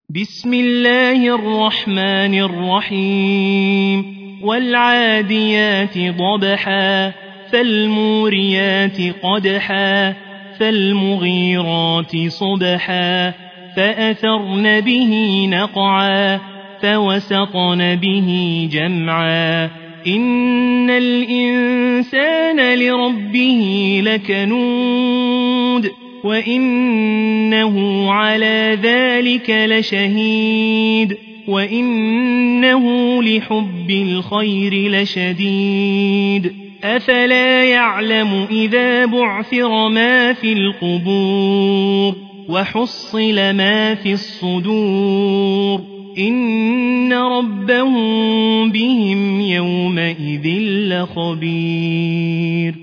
بسم الله الرحمن الرحيم والعاديات ضبحا فالموريات قدحا فالمغيرات صبحا فأثرن به نقعا فوسطن به جمعا إن الإنسان لربه لكنود وإنه على ذلك لشهيد وإنه لحب الخير لشديد أفلا يعلم إذا بعثر ما في القبور وحصل ما في الصدور إن ربهم بهم يومئذ لخبير